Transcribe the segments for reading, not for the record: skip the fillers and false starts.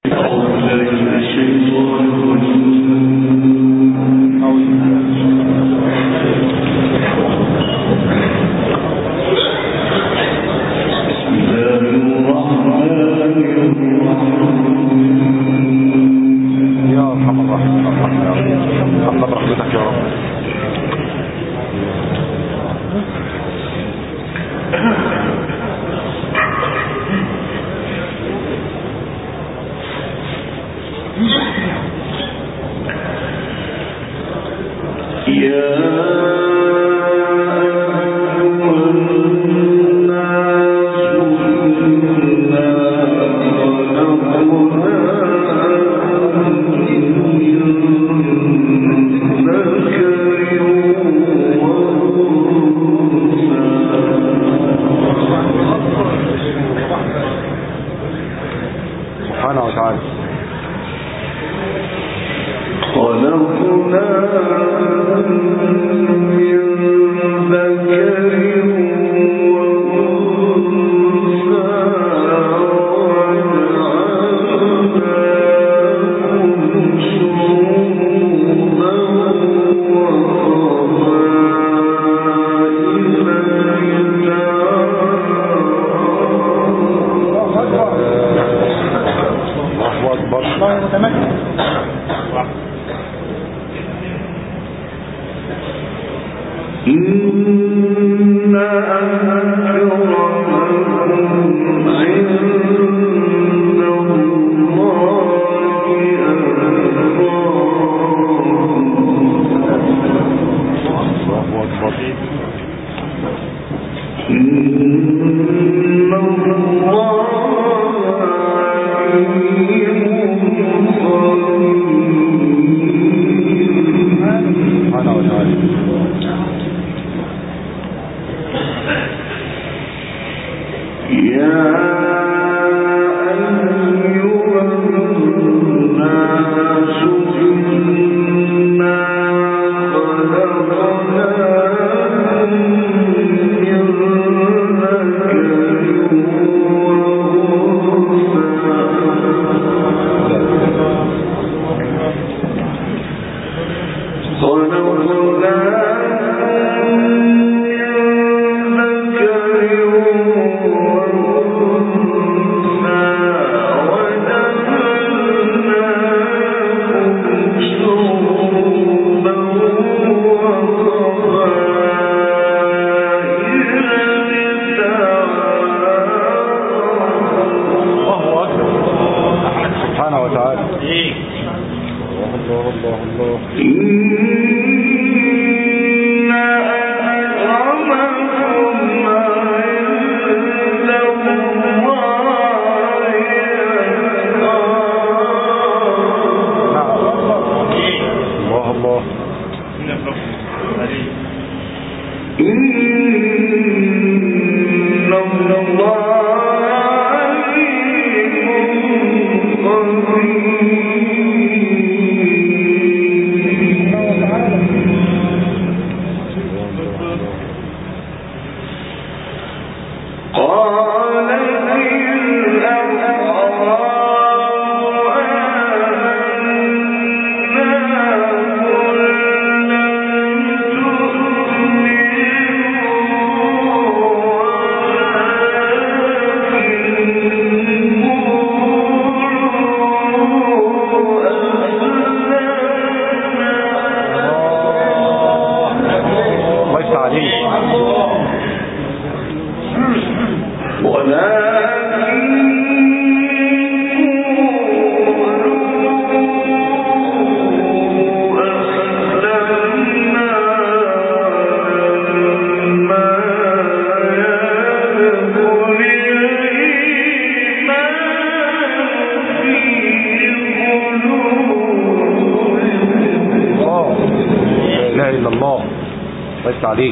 عليه.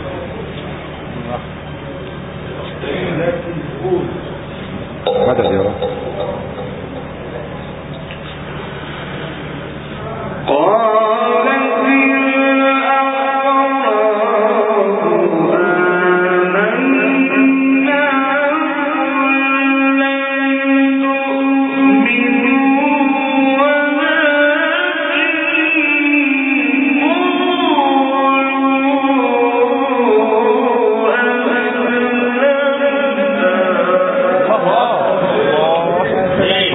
مدد يا رب. من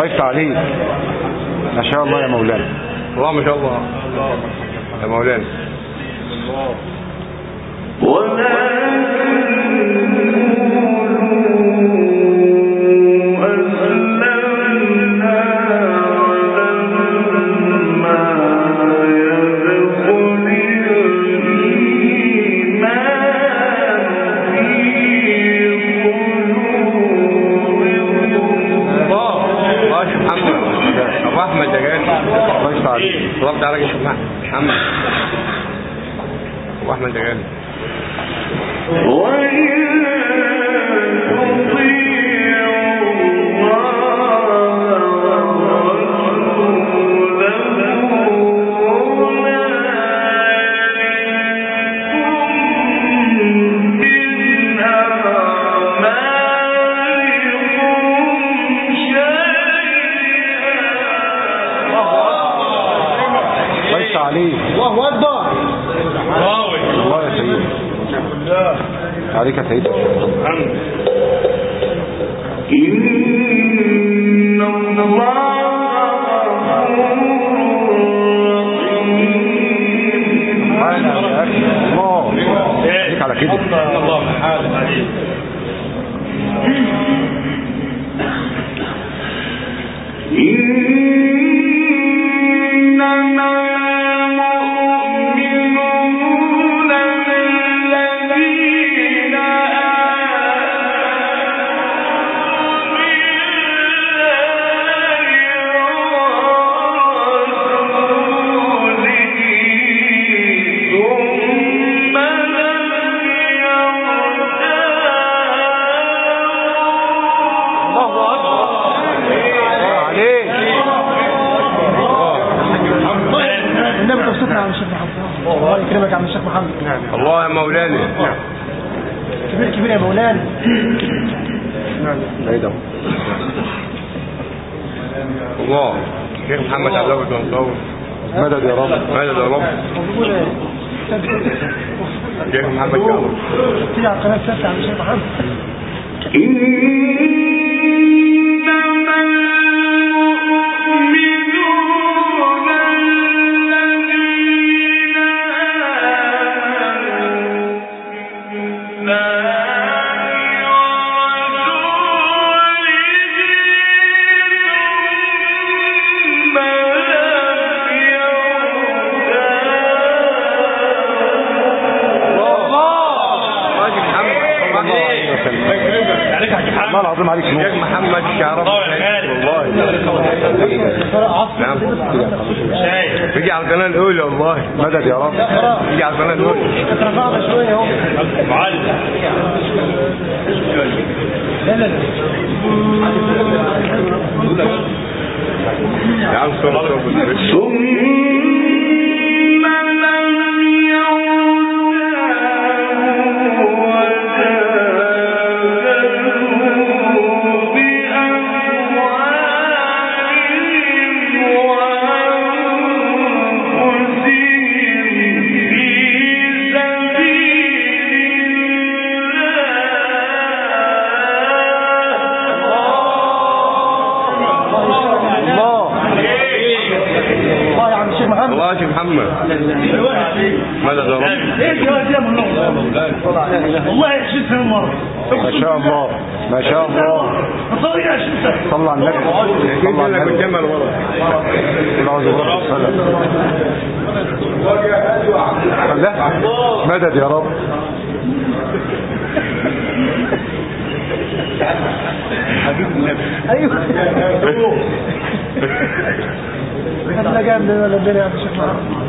الله يفتح عليك. ما شاء الله يا مولانا. الله ما شاء الله يا مولانا. الله تعالى يا شيخ محمد واحمد غالي. الله أكبر. الله يا سيدي. عليك يا سيدي. إن الله عليك على كده. الله عليك. الله يكرمك يا عم الشيخ محمد. الله يا مولانا. كبير يا مولانا. بعيد اهو. الله شيخ محمد عبد الله بن مدد يا رب. مدد يا رب. شيخ محمد يا رب. تيجي على القناه السادسه يا عم الشيخ محمد. الله العظيم عليك نور. شيخ محمد الشعراوي والله. نعم بيجي على القناه الاولى والله. مدد يا رب. بيجي على القناه الاولى. اترفعنا شويه اهو. معلم. يا عم صلى الله يا شيخ محمد. ماذا يا رب؟ ايه الجواز يا ابو والله 20 سنه مره. ما شاء الله ما شاء الله. صلي 20 سنه. صلى على النبي. صلى على النبي. بالجمل ورا. لا مدد يا رب. حبيب النبي. ايوه. احنا جامد ولا الدنيا يا شيخ محمد.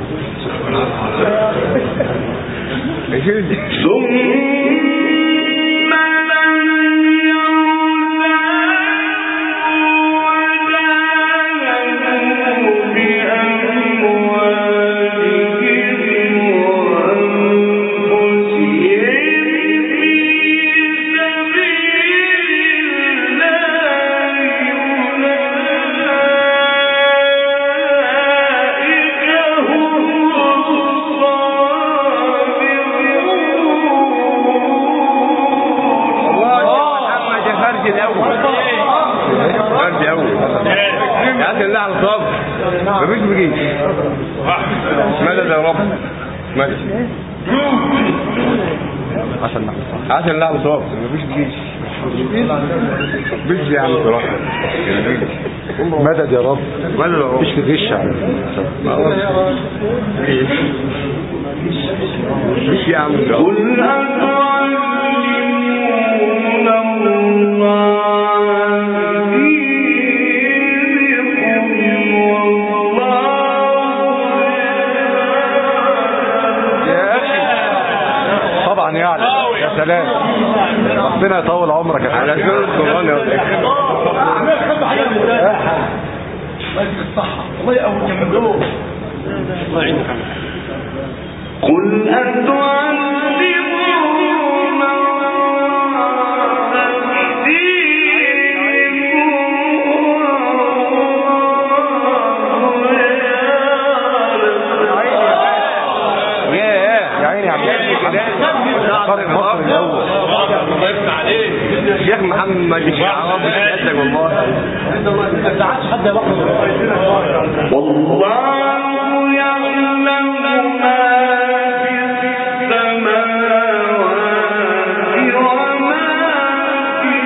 هات الله على الصبر مفيش بيجي مدد يا رب مدد عشان الله على الصبر مفيش بيجي يا عم صراحة مدد يا رب مدد يا رب مفيش في غش يعني مش يا عم قل أتعلمون الله دينكم والله يا أخي طبعا يعني يا سلام ربنا يطول عمرك يا على سلام سورة القرآن يا ولد قل أتعلمون يا عيني يا عم قارئ مصر الاول الشيخ محمد الشعراوي بيسألك والله والله يعلم ما في السماوات وما في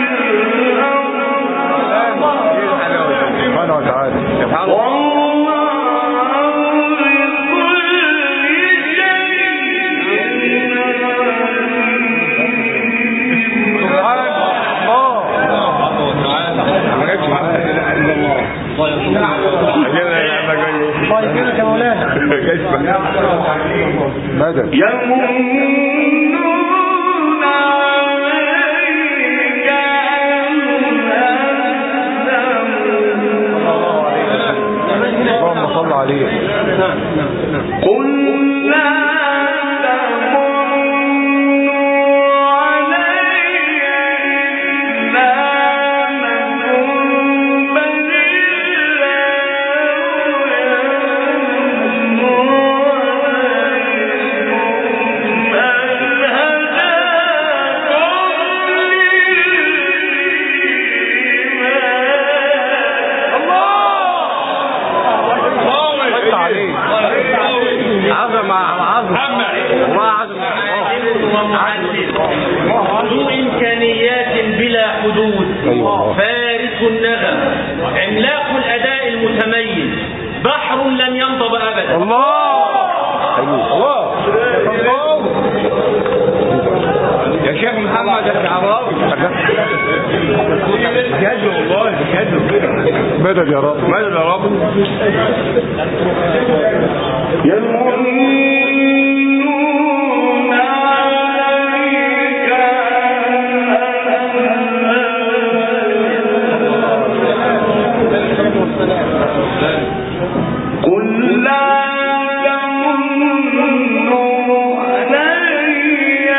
الأرض سبحانه وتعالى سبحان الله والله بكل شيء سبحان الله ما جاتش معايا الا الله الله يكرمك يا مولانا مدد يمنون عليك أن اللهم صل عليه قل لا تمنوا علي إسلامكم بل عظمة ذو إمكانيات بلا حدود أيوة. فارس النغم عملاق الأداء المتميز بحر لن ينضب أبدا الله الله يا شيخ محمد الشعراوي بجد والله بجد مدد يا رب مدد يا رب يمنون عليك قل لا تمنوا علي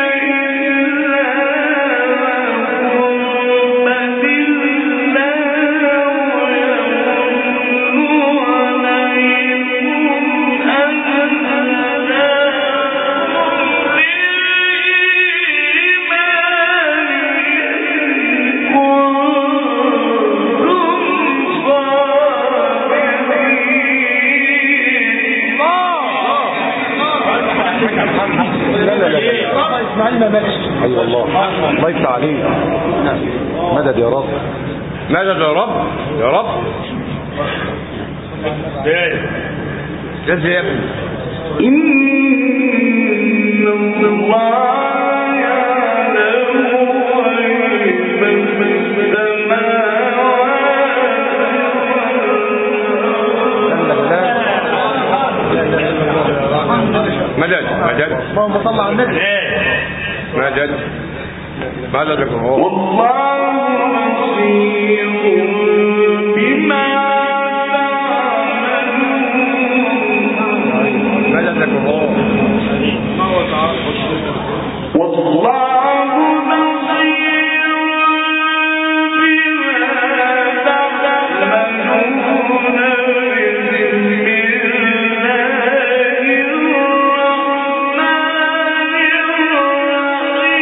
إسلامكم بل الله يمن عليكم أن ايوه الله يفتح عليك مدد يا رب مدد يا رب يا رب ازاي يا ابني إن الله يعلم غيب مدد مدد اللهم صل على النبي مدد مدد هو والله بصير بما تعملون مدد هو والله بصير بما تعملون بسم الله الرحمن الرحيم.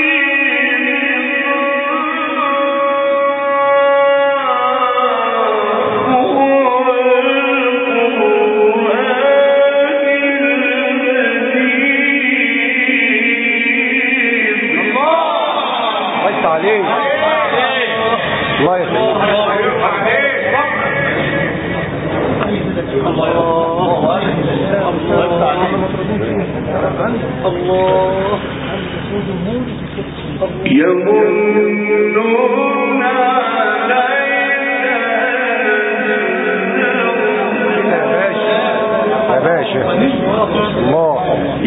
يمنون يا باشا الله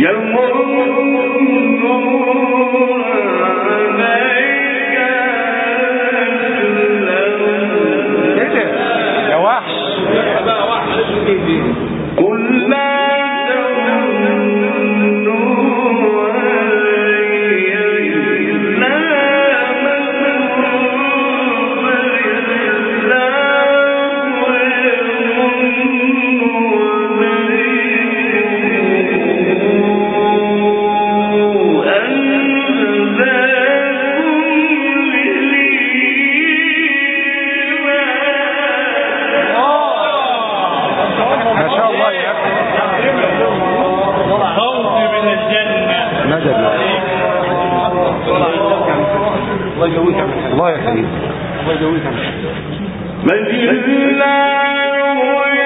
كده يا وحش قل لا الله يا سيدي بل الله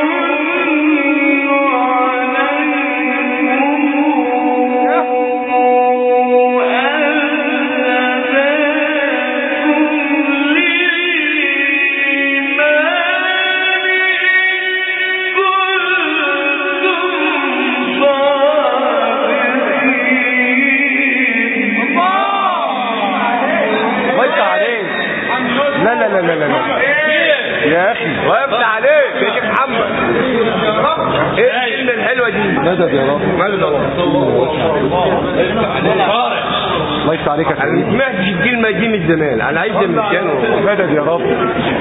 يا اخي وقفت عليك يا شيخ محمد. ايه الكلمه الحلوه دي؟ مدد يا رب مدد الله يفتح عليك يا انا ما سيدي سمعتش الكلمه دي من زمان، انا عايزها من كانوا. مدد يا رب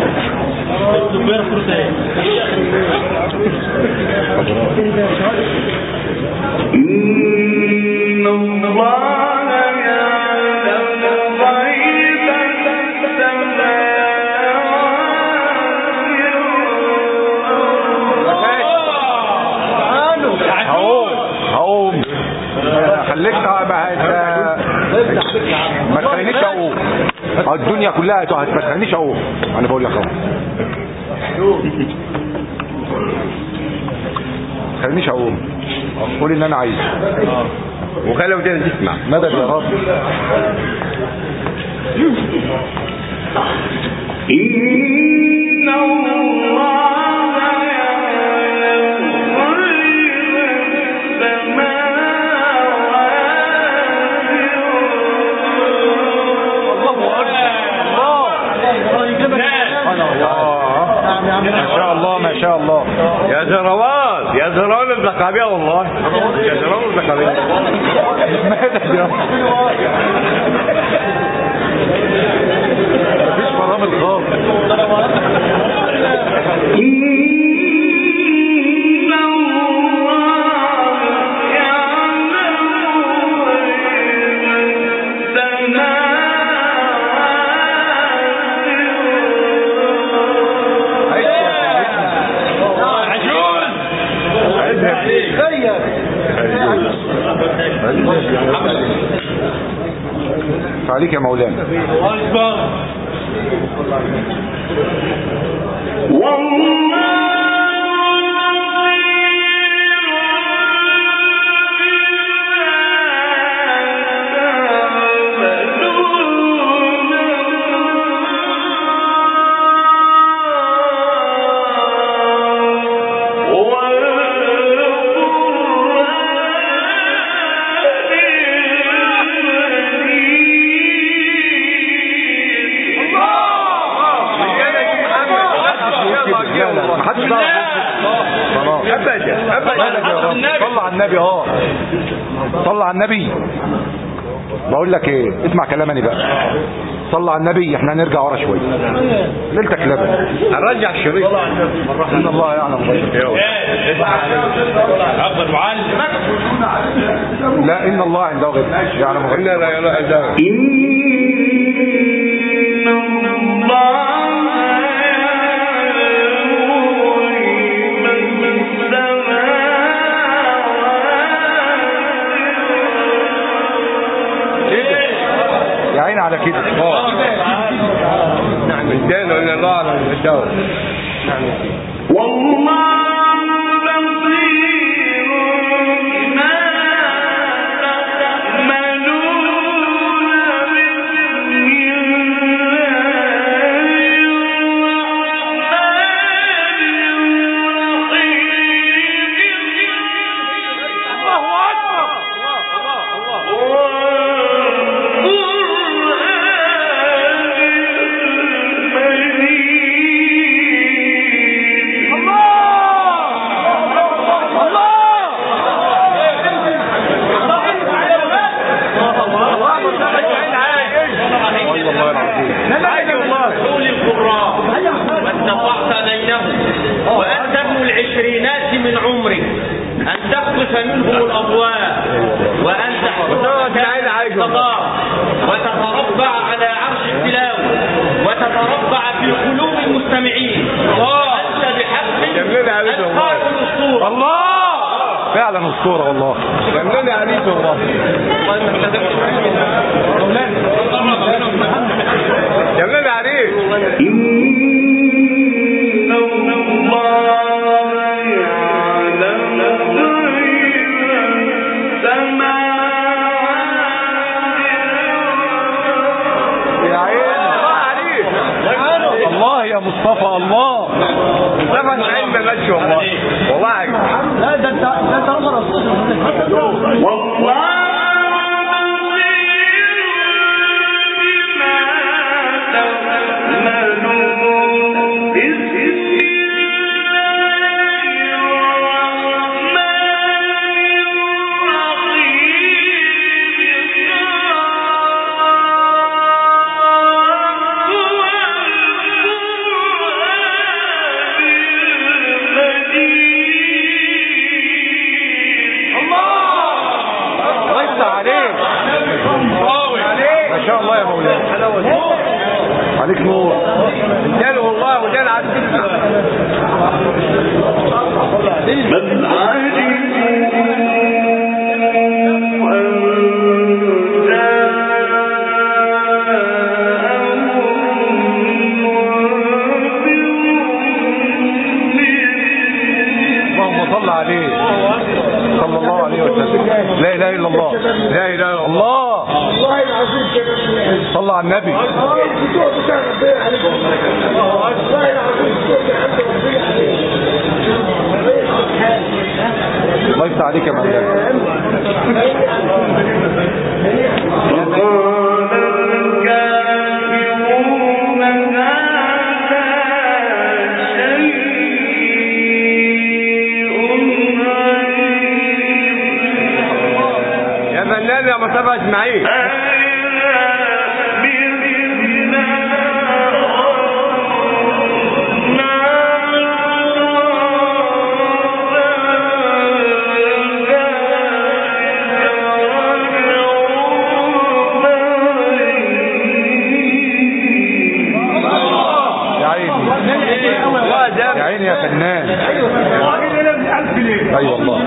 إن الله يعلم غيب هقوم خليك ما تخلينيش اقوم الدنيا كلها ما تخلينيش اقوم انا بقول لك اهو ما تخلينيش اقوم قول ان انا عايز وخلي ودانك تسمع. مدد يا رب إن الله ما شاء الله ما شاء الله يا زروان يا زروان الزقابيه والله يا زروان الزقابيه. مدد يا رب مفيش فرامل خالص فعليك يا مولانا صلى على النبي صلى على النبي. بقول لك ايه اسمع كلامني بقى صلى على النبي. احنا هنرجع ورا شويه ليلتك لبن هنرجع الشريط ان الله يعلم غيب. عبد المعلم لا ان الله عنده غيب يعلم غيب. لا لا لا لا يا عين على كده نعم الدين ولا الله على الدور. والله بصير بما تعملون من عمرك أن تقذف منهم الأضواء وأن تحفظ الصدار وتتربع على عرش التلاوة وتتربع في قلوب المستمعين وأنت بحق أتقى الأسطورة. الله فعلا أسطورة والله. جملنا عليك والله. جملنا عليك. الله يا مصطفى الله. زمن علم ماشي والله. والله لا ده انت اقدر والله عليك نور. جاله والله وجال على بل اللهم صل عليه صلى الله عليه وسلم. لا اله الا الله. لا اله الا الله. والله العظيم كده صلى على النبي. الدكتور بتاع ربنا عليك والله العظيم الدكتور بتاع ربنا عليك. الله يفتح عليك يا مولانا. يا فنان يا مصطفى اسماعيل. يا عيني يا فنان. اي والله.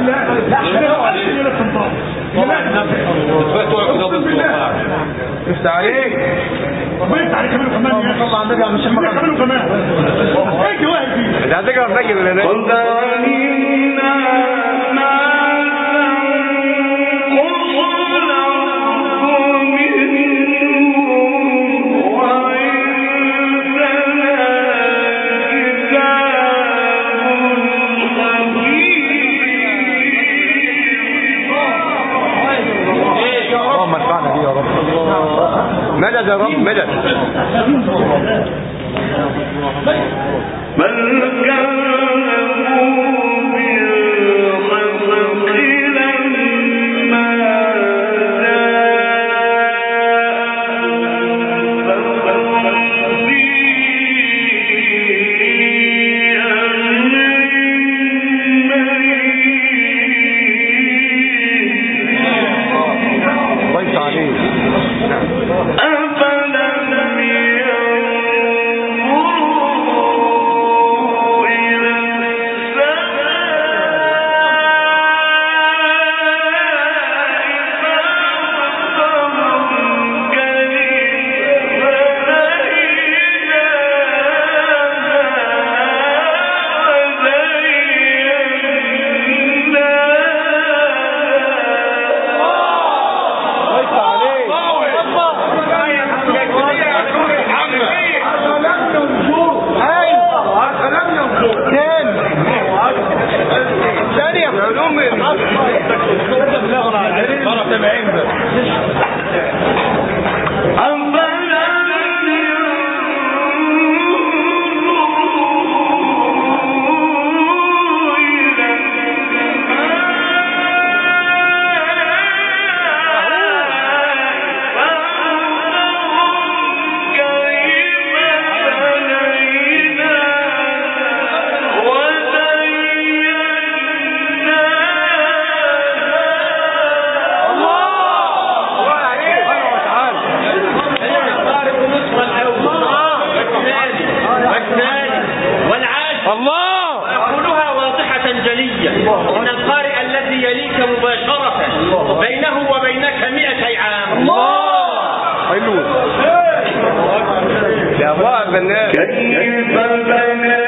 مش عليك. بيت عليك كمان يا طبعا عندك مش كمان كمان ايه واحد فيه ده هتجرب نجم ولا لا؟ اللهم انفعنا بيه يا رب. مدد يا رب مدد. بل كذبوا الله. وأقولها واضحة جلية، إن القارئ الذي يليك مباشرة بينه وبينك 200 عام. الله حلو يا الله البنات. كيف بنينا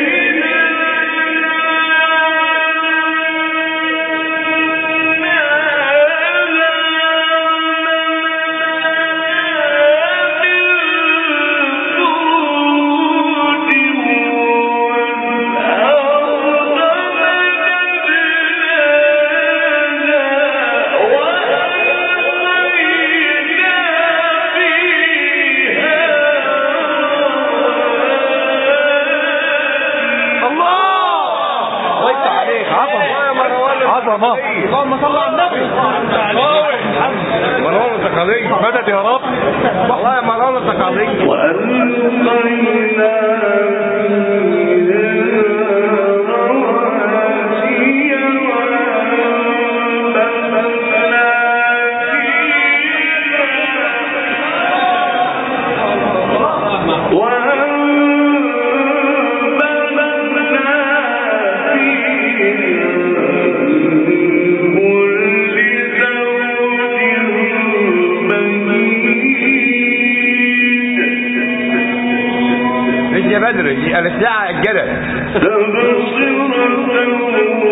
عظمة. اللهم صل على النبي. مروان الزقازيق مدد يا رب. والله يا مروان الزقازيق. وألقينا يا بدر الساعة الجدل. تبصرة